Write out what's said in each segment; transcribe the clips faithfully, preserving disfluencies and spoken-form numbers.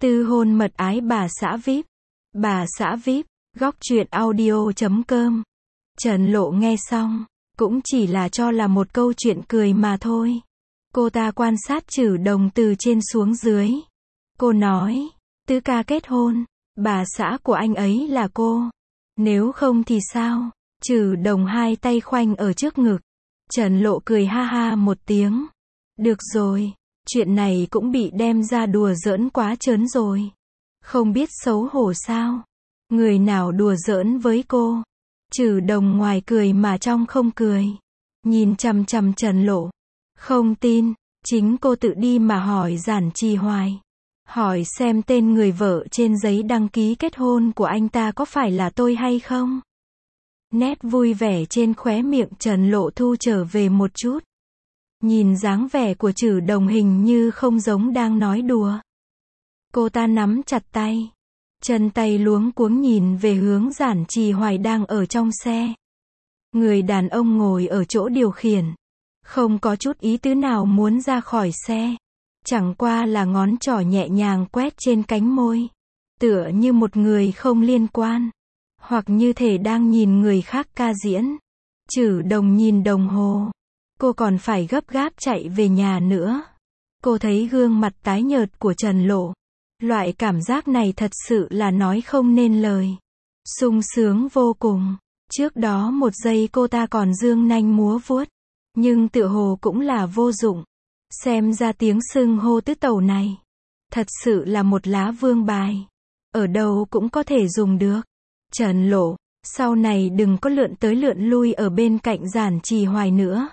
Tư hôn mật ái bà xã vi ai pi. Bà xã vi ai pi, góc truyện audio chấm com. Trần Lộ nghe xong, cũng chỉ là cho là một câu chuyện cười mà thôi. Cô ta quan sát Trử Đồng từ trên xuống dưới. Cô nói, Tứ ca kết hôn, bà xã của anh ấy là cô. Nếu không thì sao? Trử Đồng hai tay khoanh ở trước ngực. Trần Lộ cười ha ha một tiếng. Được rồi, chuyện này cũng bị đem ra đùa giỡn quá trớn rồi. Không biết xấu hổ sao? Người nào đùa giỡn với cô? Trử Đồng ngoài cười mà trong không cười. Nhìn chằm chằm Trần Lộ. Không tin, chính cô tự đi mà hỏi Giản Trì Hoài. Hỏi xem tên người vợ trên giấy đăng ký kết hôn của anh ta có phải là tôi hay không? Nét vui vẻ trên khóe miệng Trần Lộ thu trở về một chút. Nhìn dáng vẻ của Trử Đồng hình như không giống đang nói đùa. Cô ta nắm chặt tay. Chân tay luống cuống nhìn về hướng Giản Trì Hoài đang ở trong xe. Người đàn ông ngồi ở chỗ điều khiển. Không có chút ý tứ nào muốn ra khỏi xe. Chẳng qua là ngón trỏ nhẹ nhàng quét trên cánh môi. Tựa như một người không liên quan. Hoặc như thể đang nhìn người khác ca diễn. Trử Đồng nhìn đồng hồ. Cô còn phải gấp gáp chạy về nhà nữa. Cô thấy gương mặt tái nhợt của Trần Lộ. Loại cảm giác này thật sự là nói không nên lời. Sung sướng vô cùng. Trước đó một giây cô ta còn dương nanh múa vuốt. Nhưng tựa hồ cũng là vô dụng. Xem ra tiếng xưng hô tứ tẩu này. Thật sự là một lá vương bài. Ở đâu cũng có thể dùng được. Trần Lộ, sau này đừng có lượn tới lượn lui ở bên cạnh Giản Trì Hoài nữa.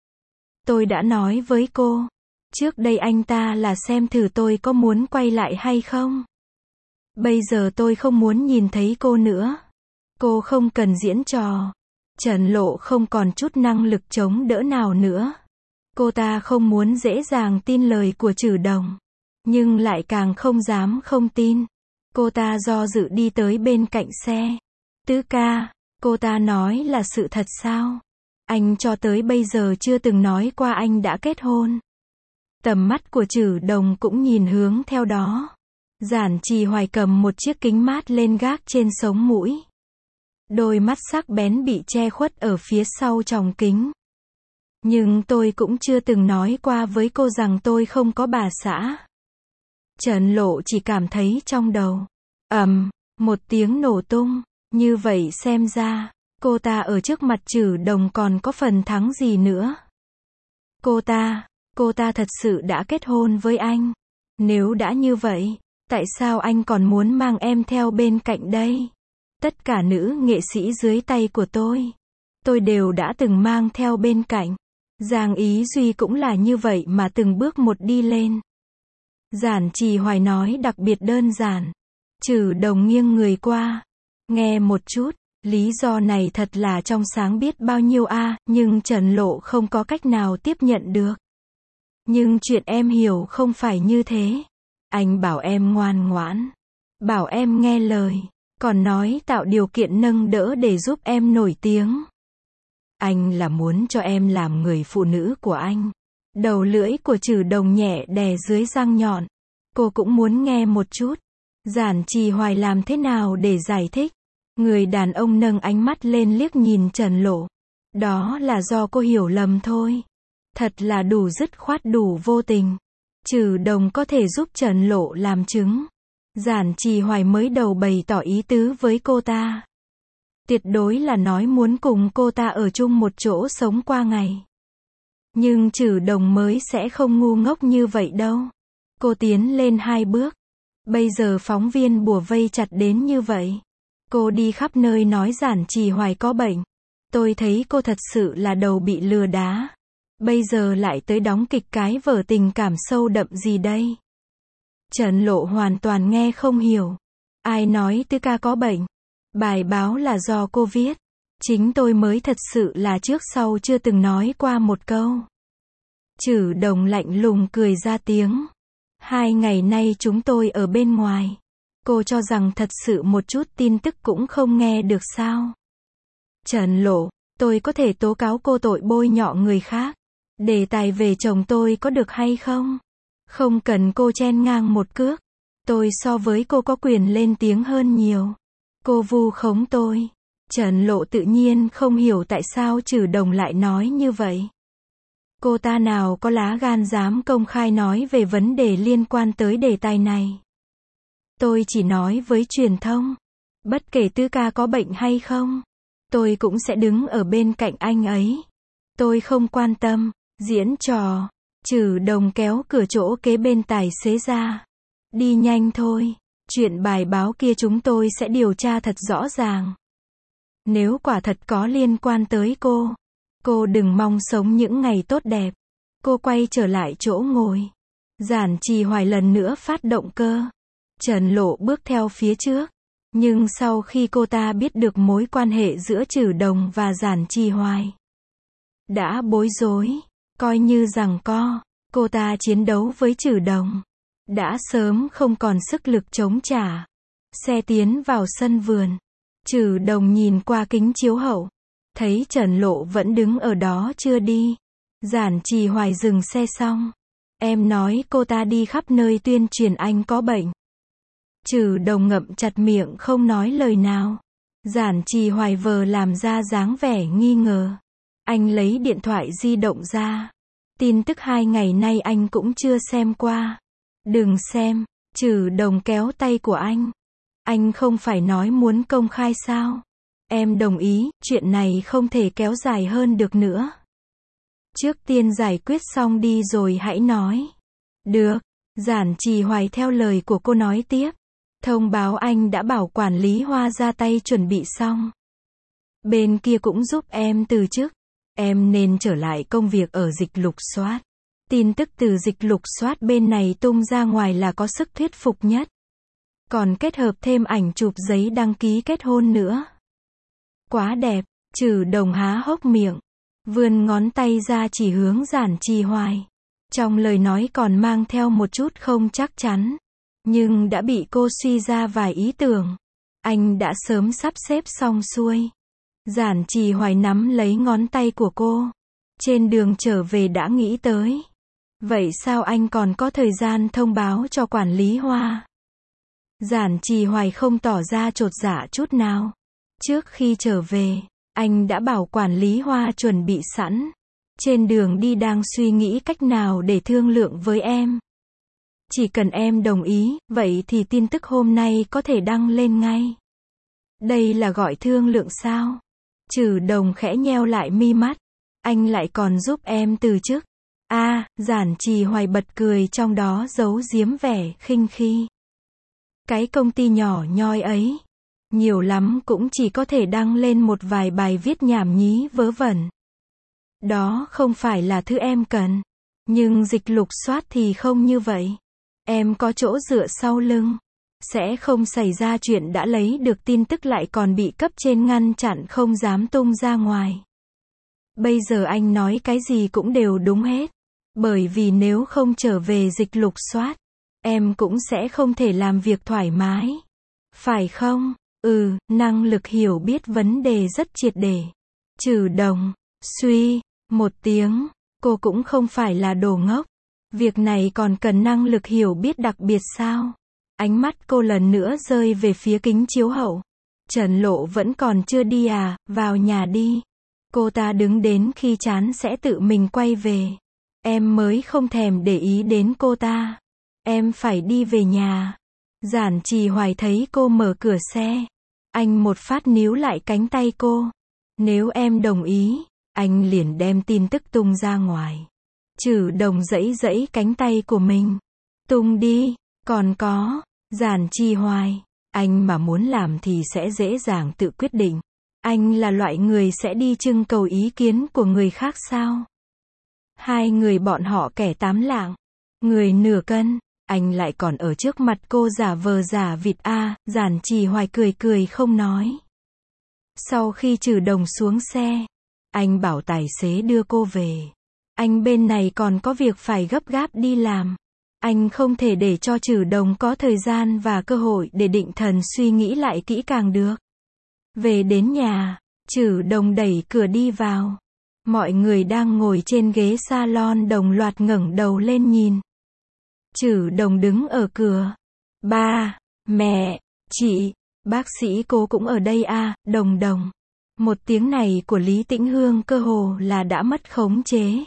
Tôi đã nói với cô. Trước đây anh ta là xem thử tôi có muốn quay lại hay không. Bây giờ tôi không muốn nhìn thấy cô nữa. Cô không cần diễn trò. Trần Lộ không còn chút năng lực chống đỡ nào nữa. Cô ta không muốn dễ dàng tin lời của Trử Đồng. Nhưng lại càng không dám không tin. Cô ta do dự đi tới bên cạnh xe. Tứ ca, cô ta nói là sự thật sao? Anh cho tới bây giờ chưa từng nói qua anh đã kết hôn. Tầm mắt của Trử Đồng cũng nhìn hướng theo đó. Giản Trì Hoài cầm một chiếc kính mát lên gác trên sống mũi. Đôi mắt sắc bén bị che khuất ở phía sau tròng kính. Nhưng tôi cũng chưa từng nói qua với cô rằng tôi không có bà xã. Trần Lộ chỉ cảm thấy trong đầu. ầm, một tiếng nổ tung. Như vậy xem ra, cô ta ở trước mặt Trử Đồng còn có phần thắng gì nữa. Cô ta, cô ta thật sự đã kết hôn với anh. Nếu đã như vậy, tại sao anh còn muốn mang em theo bên cạnh đây? Tất cả nữ nghệ sĩ dưới tay của tôi, tôi đều đã từng mang theo bên cạnh. Giang Ý Duy cũng là như vậy mà từng bước một đi lên. Giản Trì Hoài nói đặc biệt đơn giản. Trử Đồng nghiêng người qua. Nghe một chút, lý do này thật là trong sáng biết bao nhiêu a, à, nhưng Trần Lộ không có cách nào tiếp nhận được. Nhưng chuyện em hiểu không phải như thế. Anh bảo em ngoan ngoãn. Bảo em nghe lời. Còn nói tạo điều kiện nâng đỡ để giúp em nổi tiếng. Anh là muốn cho em làm người phụ nữ của anh. Đầu lưỡi của Trử Đồng nhẹ đè dưới răng nhọn. Cô cũng muốn nghe một chút. Giản Trì Hoài làm thế nào để giải thích? Người đàn ông nâng ánh mắt lên liếc nhìn Trần Lộ. Đó là do cô hiểu lầm thôi. Thật là đủ dứt khoát đủ vô tình. Trử Đồng có thể giúp Trần Lộ làm chứng. Giản Trì Hoài mới đầu bày tỏ ý tứ với cô ta. Tuyệt đối là nói muốn cùng cô ta ở chung một chỗ sống qua ngày. Nhưng Trử Đồng mới sẽ không ngu ngốc như vậy đâu. Cô tiến lên hai bước. Bây giờ phóng viên bủa vây chặt đến như vậy. Cô đi khắp nơi nói Giản Trì Hoài có bệnh. Tôi thấy cô thật sự là đầu bị lừa đá. Bây giờ lại tới đóng kịch cái vở tình cảm sâu đậm gì đây? Trần Lộ hoàn toàn nghe không hiểu. Ai nói Tứ ca có bệnh? Bài báo là do cô viết. Chính tôi mới thật sự là trước sau chưa từng nói qua một câu. Trử Đồng lạnh lùng cười ra tiếng. Hai ngày nay chúng tôi ở bên ngoài. Cô cho rằng thật sự một chút tin tức cũng không nghe được sao? Trần Lộ, tôi có thể tố cáo cô tội bôi nhọ người khác. Đề tài về chồng tôi có được hay không? Không cần cô chen ngang một cước. Tôi so với cô có quyền lên tiếng hơn nhiều. Cô vu khống tôi. Trần Lộ tự nhiên không hiểu tại sao Trử Đồng lại nói như vậy. Cô ta nào có lá gan dám công khai nói về vấn đề liên quan tới đề tài này. Tôi chỉ nói với truyền thông. Bất kể Tư Ca có bệnh hay không, tôi cũng sẽ đứng ở bên cạnh anh ấy. Tôi không quan tâm. Diễn trò. Trử Đồng kéo cửa chỗ kế bên tài xế ra. Đi nhanh thôi. Chuyện bài báo kia chúng tôi sẽ điều tra thật rõ ràng. Nếu quả thật có liên quan tới cô, cô đừng mong sống những ngày tốt đẹp. Cô quay trở lại chỗ ngồi. Giản Trì Hoài lần nữa phát động cơ. Trần Lộ bước theo phía trước. Nhưng sau khi cô ta biết được mối quan hệ giữa Trử Đồng và Giản Trì Hoài, đã bối rối, coi như giằng co, cô ta chiến đấu với Trử Đồng, đã sớm không còn sức lực chống trả. Xe tiến vào sân vườn. Trử Đồng nhìn qua kính chiếu hậu, thấy Trần Lộ vẫn đứng ở đó chưa đi. Giản Trì Hoài dừng xe xong. Em nói cô ta đi khắp nơi tuyên truyền anh có bệnh. Trử Đồng ngậm chặt miệng không nói lời nào. Giản Trì Hoài vờ làm ra dáng vẻ nghi ngờ. Anh lấy điện thoại di động ra. Tin tức hai ngày nay anh cũng chưa xem qua. Đừng xem. Trử Đồng kéo tay của anh. Anh không phải nói muốn công khai sao? Em đồng ý, chuyện này không thể kéo dài hơn được nữa. Trước tiên giải quyết xong đi rồi hãy nói. Được. Giản Trì Hoài theo lời của cô nói tiếp. Thông báo anh đã bảo quản lý Hoa ra tay chuẩn bị xong. Bên kia cũng giúp em từ chức. Em nên trở lại công việc ở dịch lục soát. Tin tức từ dịch lục soát bên này tung ra ngoài là có sức thuyết phục nhất. Còn kết hợp thêm ảnh chụp giấy đăng ký kết hôn nữa. Quá đẹp. Trử Đồng há hốc miệng, vươn ngón tay ra chỉ hướng Giản Trì Hoài. Trong lời nói còn mang theo một chút không chắc chắn, nhưng đã bị cô suy ra vài ý tưởng. Anh đã sớm sắp xếp xong xuôi. Giản Trì Hoài nắm lấy ngón tay của cô. Trên đường trở về đã nghĩ tới. Vậy sao anh còn có thời gian thông báo cho quản lý Hoa? Giản Trì Hoài không tỏ ra chột dạ chút nào. Trước khi trở về, anh đã bảo quản lý Hoa chuẩn bị sẵn. Trên đường đi đang suy nghĩ cách nào để thương lượng với em. Chỉ cần em đồng ý, vậy thì tin tức hôm nay có thể đăng lên ngay. Đây là gọi thương lượng sao? Trử Đồng khẽ nheo lại mi mắt. Anh lại còn giúp em từ chức. A, à, Giản Trì Hoài bật cười trong đó giấu giếm vẻ khinh khi. Cái công ty nhỏ nhoi ấy, nhiều lắm cũng chỉ có thể đăng lên một vài bài viết nhảm nhí vớ vẩn. Đó không phải là thứ em cần. Nhưng dịch lục soát thì không như vậy. Em có chỗ dựa sau lưng. Sẽ không xảy ra chuyện đã lấy được tin tức lại còn bị cấp trên ngăn chặn không dám tung ra ngoài. Bây giờ anh nói cái gì cũng đều đúng hết. Bởi vì nếu không trở về dịch lục soát, em cũng sẽ không thể làm việc thoải mái. Phải không? Ừ, năng lực hiểu biết vấn đề rất triệt để. Trử Đồng, suy, một tiếng, cô cũng không phải là đồ ngốc. Việc này còn cần năng lực hiểu biết đặc biệt sao? Ánh mắt cô lần nữa rơi về phía kính chiếu hậu. Trần Lộ vẫn còn chưa đi à, vào nhà đi. Cô ta đứng đến khi chán sẽ tự mình quay về. Em mới không thèm để ý đến cô ta. Em phải đi về nhà. Giản Trì Hoài thấy cô mở cửa xe. Anh một phát níu lại cánh tay cô. Nếu em đồng ý, anh liền đem tin tức tung ra ngoài. Trử Đồng giãy giãy cánh tay của mình. Tung đi, còn có, Giản Trì Hoài, anh mà muốn làm thì sẽ dễ dàng tự quyết định. Anh là loại người sẽ đi trưng cầu ý kiến của người khác sao? Hai người bọn họ kẻ tám lạng, người nửa cân, anh lại còn ở trước mặt cô giả vờ giả vịt a. Giản Trì Hoài cười cười không nói. Sau khi Trử Đồng xuống xe, anh bảo tài xế đưa cô về. Anh bên này còn có việc phải gấp gáp đi làm. Anh không thể để cho Trử Đồng có thời gian và cơ hội để định thần suy nghĩ lại kỹ càng được. Về đến nhà, Trử Đồng đẩy cửa đi vào. Mọi người đang ngồi trên ghế salon đồng loạt ngẩng đầu lên nhìn. Trử Đồng đứng ở cửa. Ba, mẹ, chị, bác sĩ Cố cũng ở đây à, Đồng Đồng. Một tiếng này của Lý Tĩnh Hương cơ hồ là đã mất khống chế.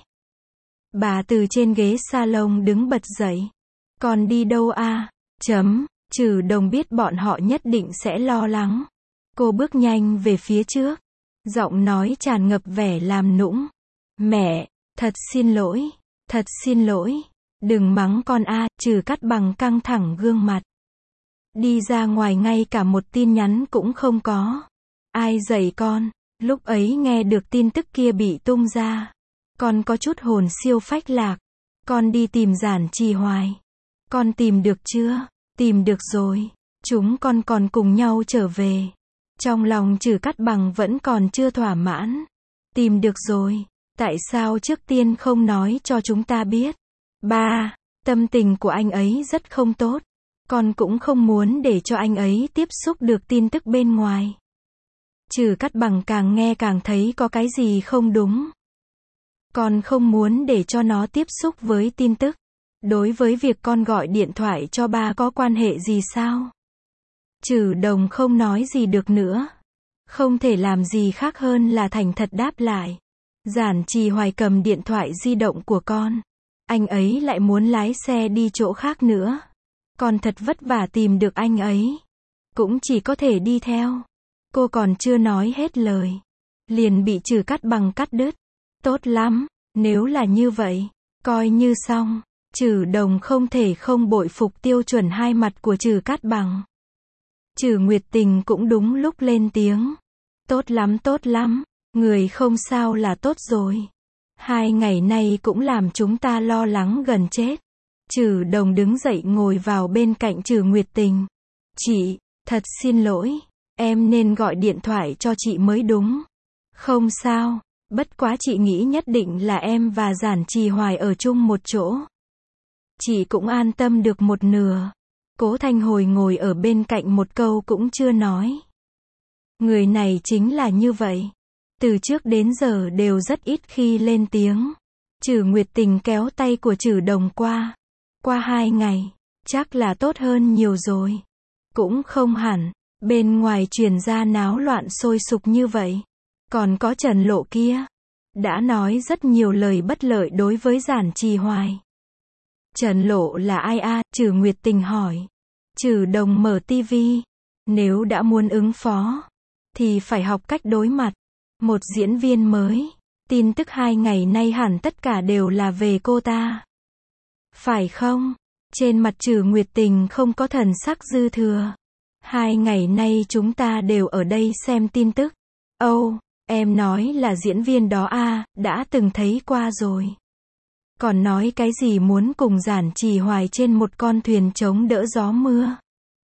Bà từ trên ghế salon đứng bật dậy. Con đi đâu à? Chấm, Trừ Đồng biết bọn họ nhất định sẽ lo lắng. Cô bước nhanh về phía trước. Giọng nói tràn ngập vẻ làm nũng. Mẹ, thật xin lỗi, thật xin lỗi. Đừng mắng con a, à, Trừ Cát Bằng căng thẳng gương mặt. Đi ra ngoài ngay cả một tin nhắn cũng không có. Ai dạy con? Lúc ấy nghe được tin tức kia bị tung ra. Con có chút hồn siêu phách lạc. Con đi tìm Giản Trì Hoài. Con tìm được chưa? Tìm được rồi. Chúng con còn cùng nhau trở về. Trong lòng Trừ Cát Bằng vẫn còn chưa thỏa mãn. Tìm được rồi. Tại sao trước tiên không nói cho chúng ta biết? Ba, tâm tình của anh ấy rất không tốt. Con cũng không muốn để cho anh ấy tiếp xúc được tin tức bên ngoài. Trừ Cát Bằng càng nghe càng thấy có cái gì không đúng. Con không muốn để cho nó tiếp xúc với tin tức. Đối với việc con gọi điện thoại cho ba có quan hệ gì sao? Trừ Đồng không nói gì được nữa. Không thể làm gì khác hơn là thành thật đáp lại. Giản Trì Hoài cầm điện thoại di động của con. Anh ấy lại muốn lái xe đi chỗ khác nữa. Con thật vất vả tìm được anh ấy. Cũng chỉ có thể đi theo. Cô còn chưa nói hết lời. Liền bị Trừ Cát Bằng cắt đứt. Tốt lắm, nếu là như vậy, coi như xong. Trừ Đồng không thể không bội phục tiêu chuẩn hai mặt của Trừ Cát Bằng. Trừ Nguyệt Tình cũng đúng lúc lên tiếng. Tốt lắm tốt lắm, người không sao là tốt rồi. Hai ngày nay cũng làm chúng ta lo lắng gần chết. Trừ Đồng đứng dậy ngồi vào bên cạnh Trừ Nguyệt Tình. Chị, thật xin lỗi, em nên gọi điện thoại cho chị mới đúng. Không sao, bất quá chị nghĩ nhất định là em và Giản Trì Hoài ở chung một chỗ. Chị cũng an tâm được một nửa. Cố Thanh Hồi ngồi ở bên cạnh một câu cũng chưa nói. Người này chính là như vậy. Từ trước đến giờ đều rất ít khi lên tiếng. Trừ Nguyệt Tình kéo tay của Trừ Đồng qua. Qua hai ngày, chắc là tốt hơn nhiều rồi. Cũng không hẳn, bên ngoài truyền ra náo loạn sôi sục như vậy. Còn có Trần Lộ kia. Đã nói rất nhiều lời bất lợi đối với Giản Trì Hoài. Trần Lộ là ai a? Trừ Nguyệt Tình hỏi. Trừ Đồng mở tivi. Nếu đã muốn ứng phó, thì phải học cách đối mặt. Một diễn viên mới. Tin tức hai ngày nay hẳn tất cả đều là về cô ta. Phải không? Trên mặt Trừ Nguyệt Tình không có thần sắc dư thừa. Hai ngày nay chúng ta đều ở đây xem tin tức. Âu, oh, em nói là diễn viên đó a, à, đã từng thấy qua rồi. Còn nói cái gì muốn cùng Giản Trì Hoài trên một con thuyền chống đỡ gió mưa.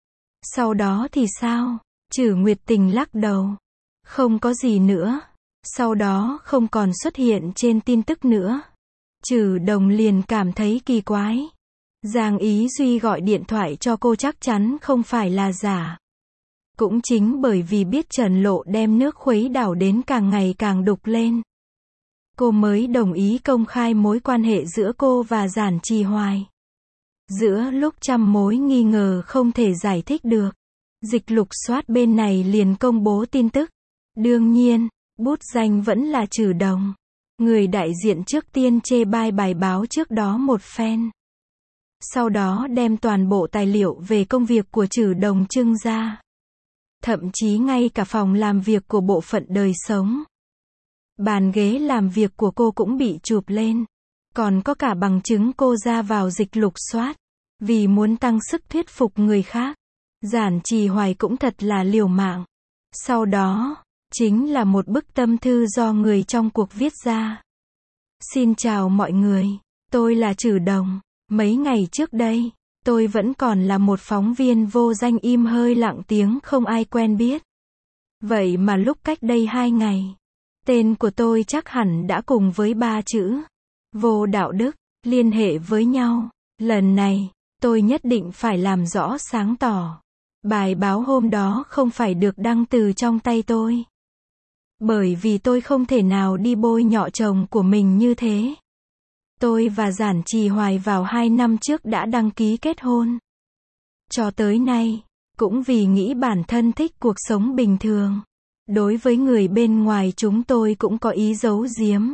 Sau đó thì sao? Trừ Nguyệt Tình lắc đầu. Không có gì nữa. Sau đó không còn xuất hiện trên tin tức nữa. Trừ Đồng liền cảm thấy kỳ quái. Giang Ý Duy gọi điện thoại cho cô chắc chắn không phải là giả. Cũng chính bởi vì biết Trần Lộ đem nước khuấy đảo đến càng ngày càng đục lên. Cô mới đồng ý công khai mối quan hệ giữa cô và Giản Trì Hoài. Giữa lúc trăm mối nghi ngờ không thể giải thích được, Dịch Lục Soát bên này liền công bố tin tức. Đương nhiên, bút danh vẫn là Trừ Đồng. Người đại diện trước tiên chê bai bài báo trước đó một phen. Sau đó đem toàn bộ tài liệu về công việc của Trừ Đồng trưng ra. Thậm chí ngay cả phòng làm việc của bộ phận đời sống. Bàn ghế làm việc của cô cũng bị chụp lên. Còn có cả bằng chứng cô ra vào Dịch Lục Soát. Vì muốn tăng sức thuyết phục người khác. Giản Trì Hoài cũng thật là liều mạng. Sau đó, chính là một bức tâm thư do người trong cuộc viết ra. Xin chào mọi người, tôi là Trừ Đồng. Mấy ngày trước đây, tôi vẫn còn là một phóng viên vô danh im hơi lặng tiếng không ai quen biết. Vậy mà lúc cách đây hai ngày, tên của tôi chắc hẳn đã cùng với ba chữ vô đạo đức liên hệ với nhau. Lần này, tôi nhất định phải làm rõ sáng tỏ. Bài báo hôm đó không phải được đăng từ trong tay tôi. Bởi vì tôi không thể nào đi bôi nhọ chồng của mình như thế. Tôi và Giản Trì Hoài vào hai năm trước đã đăng ký kết hôn. Cho tới nay, cũng vì nghĩ bản thân thích cuộc sống bình thường. Đối với người bên ngoài chúng tôi cũng có ý giấu giếm.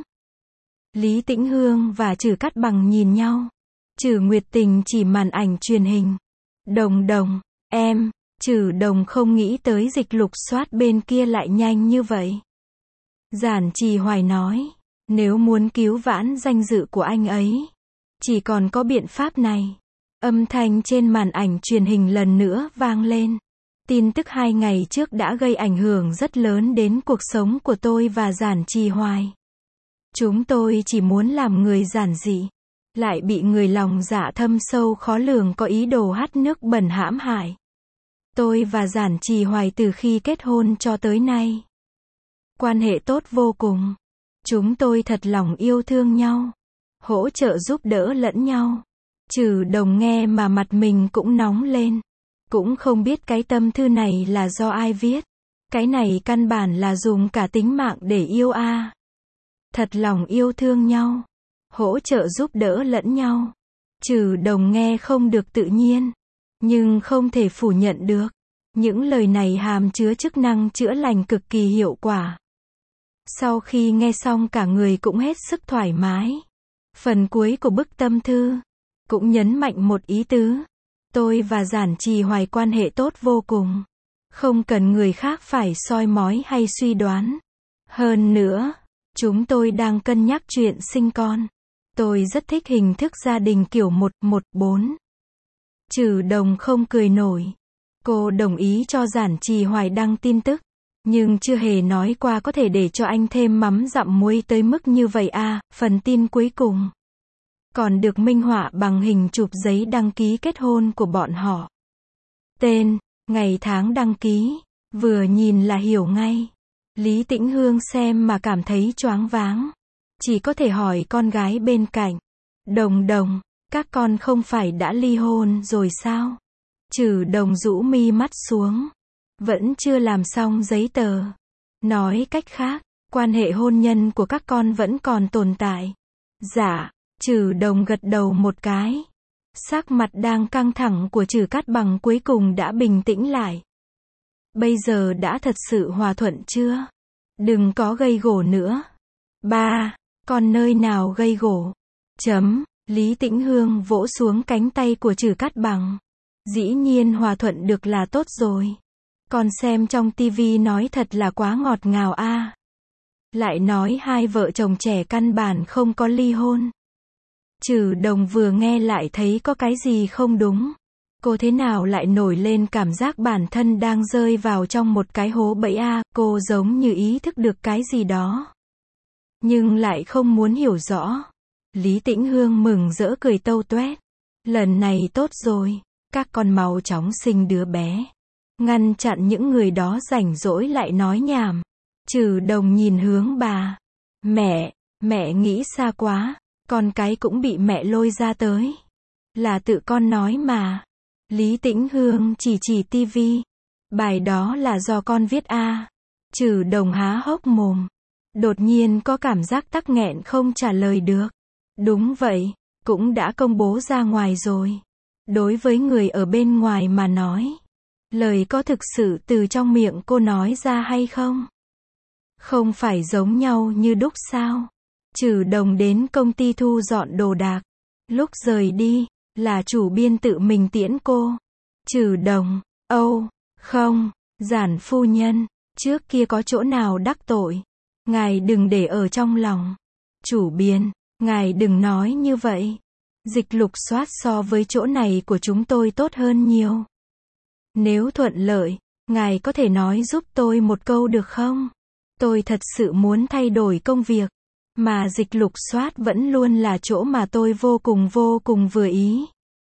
Lý Tĩnh Hương và Trử Cát Bằng nhìn nhau. Trử Nguyệt Tình chỉ màn ảnh truyền hình. Đồng Đồng, em, Trử Đồng không nghĩ tới dịch lục soát bên kia lại nhanh như vậy. Giản Trì Hoài nói, nếu muốn cứu vãn danh dự của anh ấy, chỉ còn có biện pháp này. Âm thanh trên màn ảnh truyền hình lần nữa vang lên. Tin tức hai ngày trước đã gây ảnh hưởng rất lớn đến cuộc sống của tôi và Giản Trì Hoài. Chúng tôi chỉ muốn làm người giản dị, lại bị người lòng dạ thâm sâu khó lường có ý đồ hắt nước bẩn hãm hại. Tôi và Giản Trì Hoài từ khi kết hôn cho tới nay, quan hệ tốt vô cùng. Chúng tôi thật lòng yêu thương nhau, hỗ trợ giúp đỡ lẫn nhau. Trừ Đồng nghe mà mặt mình cũng nóng lên. Cũng không biết cái tâm thư này là do ai viết. Cái này căn bản là dùng cả tính mạng để yêu a. À. Thật lòng yêu thương nhau, hỗ trợ giúp đỡ lẫn nhau. Trừ Đồng nghe không được tự nhiên, nhưng không thể phủ nhận được. Những lời này hàm chứa chức năng chữa lành cực kỳ hiệu quả. Sau khi nghe xong cả người cũng hết sức thoải mái. Phần cuối của bức tâm thư cũng nhấn mạnh một ý tứ. Tôi và Giản Trì Hoài quan hệ tốt vô cùng. Không cần người khác phải soi mói hay suy đoán. Hơn nữa, chúng tôi đang cân nhắc chuyện sinh con. Tôi rất thích hình thức gia đình kiểu một một bốn. Trừ Đồng không cười nổi. Cô đồng ý cho Giản Trì Hoài đăng tin tức, nhưng chưa hề nói qua có thể để cho anh thêm mắm dặm muối tới mức như vậy à. Phần tin cuối cùng còn được minh họa bằng hình chụp giấy đăng ký kết hôn của bọn họ. Tên, ngày tháng đăng ký, vừa nhìn là hiểu ngay. Lý Tĩnh Hương xem mà cảm thấy choáng váng. Chỉ có thể hỏi con gái bên cạnh. Đồng Đồng, các con không phải đã ly hôn rồi sao? Trừ Đồng rũ mi mắt xuống. Vẫn chưa làm xong giấy tờ. Nói cách khác, quan hệ hôn nhân của các con vẫn còn tồn tại. Dạ. Trừ Đồng gật đầu một cái. Sắc mặt đang căng thẳng của Trử Cát Bằng cuối cùng đã bình tĩnh lại. Bây giờ đã thật sự hòa thuận chưa? Đừng có gây gổ nữa. Ba, con nơi nào gây gổ? Chấm, Lý Tĩnh Hương vỗ xuống cánh tay của Trử Cát Bằng. Dĩ nhiên hòa thuận được là tốt rồi. Con xem trong tivi nói thật là quá ngọt ngào a. À. Lại nói hai vợ chồng trẻ căn bản không có ly hôn. Trừ Đồng vừa nghe lại thấy có cái gì không đúng. Cô thế nào lại nổi lên cảm giác bản thân đang rơi vào trong một cái hố bẫy a. À. Cô giống như ý thức được cái gì đó, nhưng lại không muốn hiểu rõ. Lý Tĩnh Hương mừng rỡ cười tâu toét. Lần này tốt rồi, các con mau chóng sinh đứa bé. Ngăn chặn những người đó rảnh rỗi lại nói nhảm. Trừ Đồng nhìn hướng bà. Mẹ, mẹ nghĩ xa quá. Con cái cũng bị mẹ lôi ra tới. Là tự con nói mà. Lý Tĩnh Hương chỉ chỉ tivi. Bài đó là do con viết a. À. Trừ Đồng há hốc mồm. Đột nhiên có cảm giác tắc nghẹn không trả lời được. Đúng vậy, cũng đã công bố ra ngoài rồi. Đối với người ở bên ngoài mà nói, lời có thực sự từ trong miệng cô nói ra hay không? Không phải giống nhau như đúc sao? Trừ Đồng đến công ty thu dọn đồ đạc. Lúc rời đi, là chủ biên tự mình tiễn cô. Trừ Đồng, âu, không, Giản phu nhân, trước kia có chỗ nào đắc tội. Ngài đừng để ở trong lòng. Chủ biên, ngài đừng nói như vậy. Dịch lục soát so với chỗ này của chúng tôi tốt hơn nhiều. Nếu thuận lợi, ngài có thể nói giúp tôi một câu được không? Tôi thật sự muốn thay đổi công việc. Mà dịch lục soát vẫn luôn là chỗ mà tôi vô cùng vô cùng vừa ý.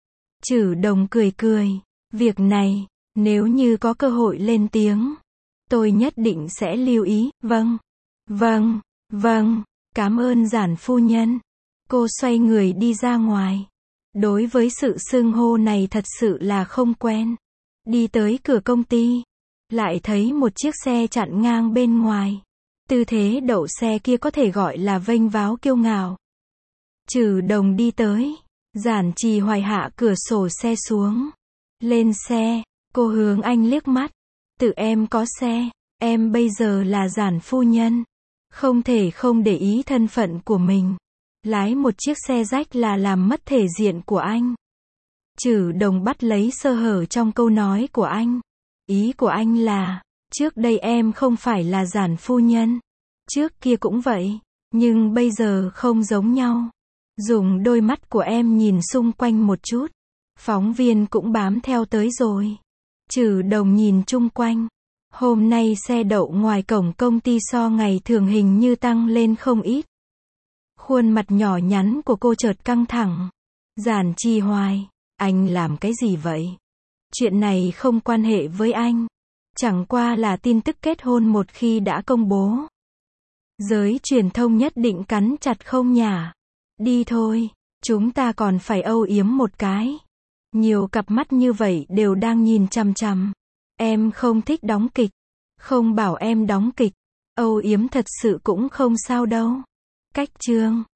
Trừ Đồng cười cười. Việc này, nếu như có cơ hội lên tiếng, tôi nhất định sẽ lưu ý. Vâng, vâng, vâng, cảm ơn Giản phu nhân. Cô xoay người đi ra ngoài. Đối với sự xưng hô này thật sự là không quen. Đi tới cửa công ty, lại thấy một chiếc xe chặn ngang bên ngoài. Tư thế đậu xe kia có thể gọi là vênh váo kiêu ngạo. Trừ Đồng đi tới, Giản Trì Hoài hạ cửa sổ xe xuống. Lên xe, cô hướng anh liếc mắt. Tự em có xe, em bây giờ là giản phu nhân. Không thể không để ý thân phận của mình. Lái một chiếc xe rách là làm mất thể diện của anh. Trử Đồng bắt lấy sơ hở trong câu nói của anh. Ý của anh là, trước đây em không phải là giản phu nhân. Trước kia cũng vậy, nhưng bây giờ không giống nhau. Dùng đôi mắt của em nhìn xung quanh một chút. Phóng viên cũng bám theo tới rồi. Trử Đồng nhìn chung quanh. Hôm nay xe đậu ngoài cổng công ty so ngày thường hình như tăng lên không ít. Khuôn mặt nhỏ nhắn của cô chợt căng thẳng. Giản Trì Hoài, anh làm cái gì vậy? Chuyện này không quan hệ với anh. Chẳng qua là tin tức kết hôn một khi đã công bố. Giới truyền thông nhất định cắn chặt không nhả. Đi thôi, chúng ta còn phải âu yếm một cái. Nhiều cặp mắt như vậy đều đang nhìn chằm chằm. Em không thích đóng kịch. Không bảo em đóng kịch. Âu yếm thật sự cũng không sao đâu. Cách chương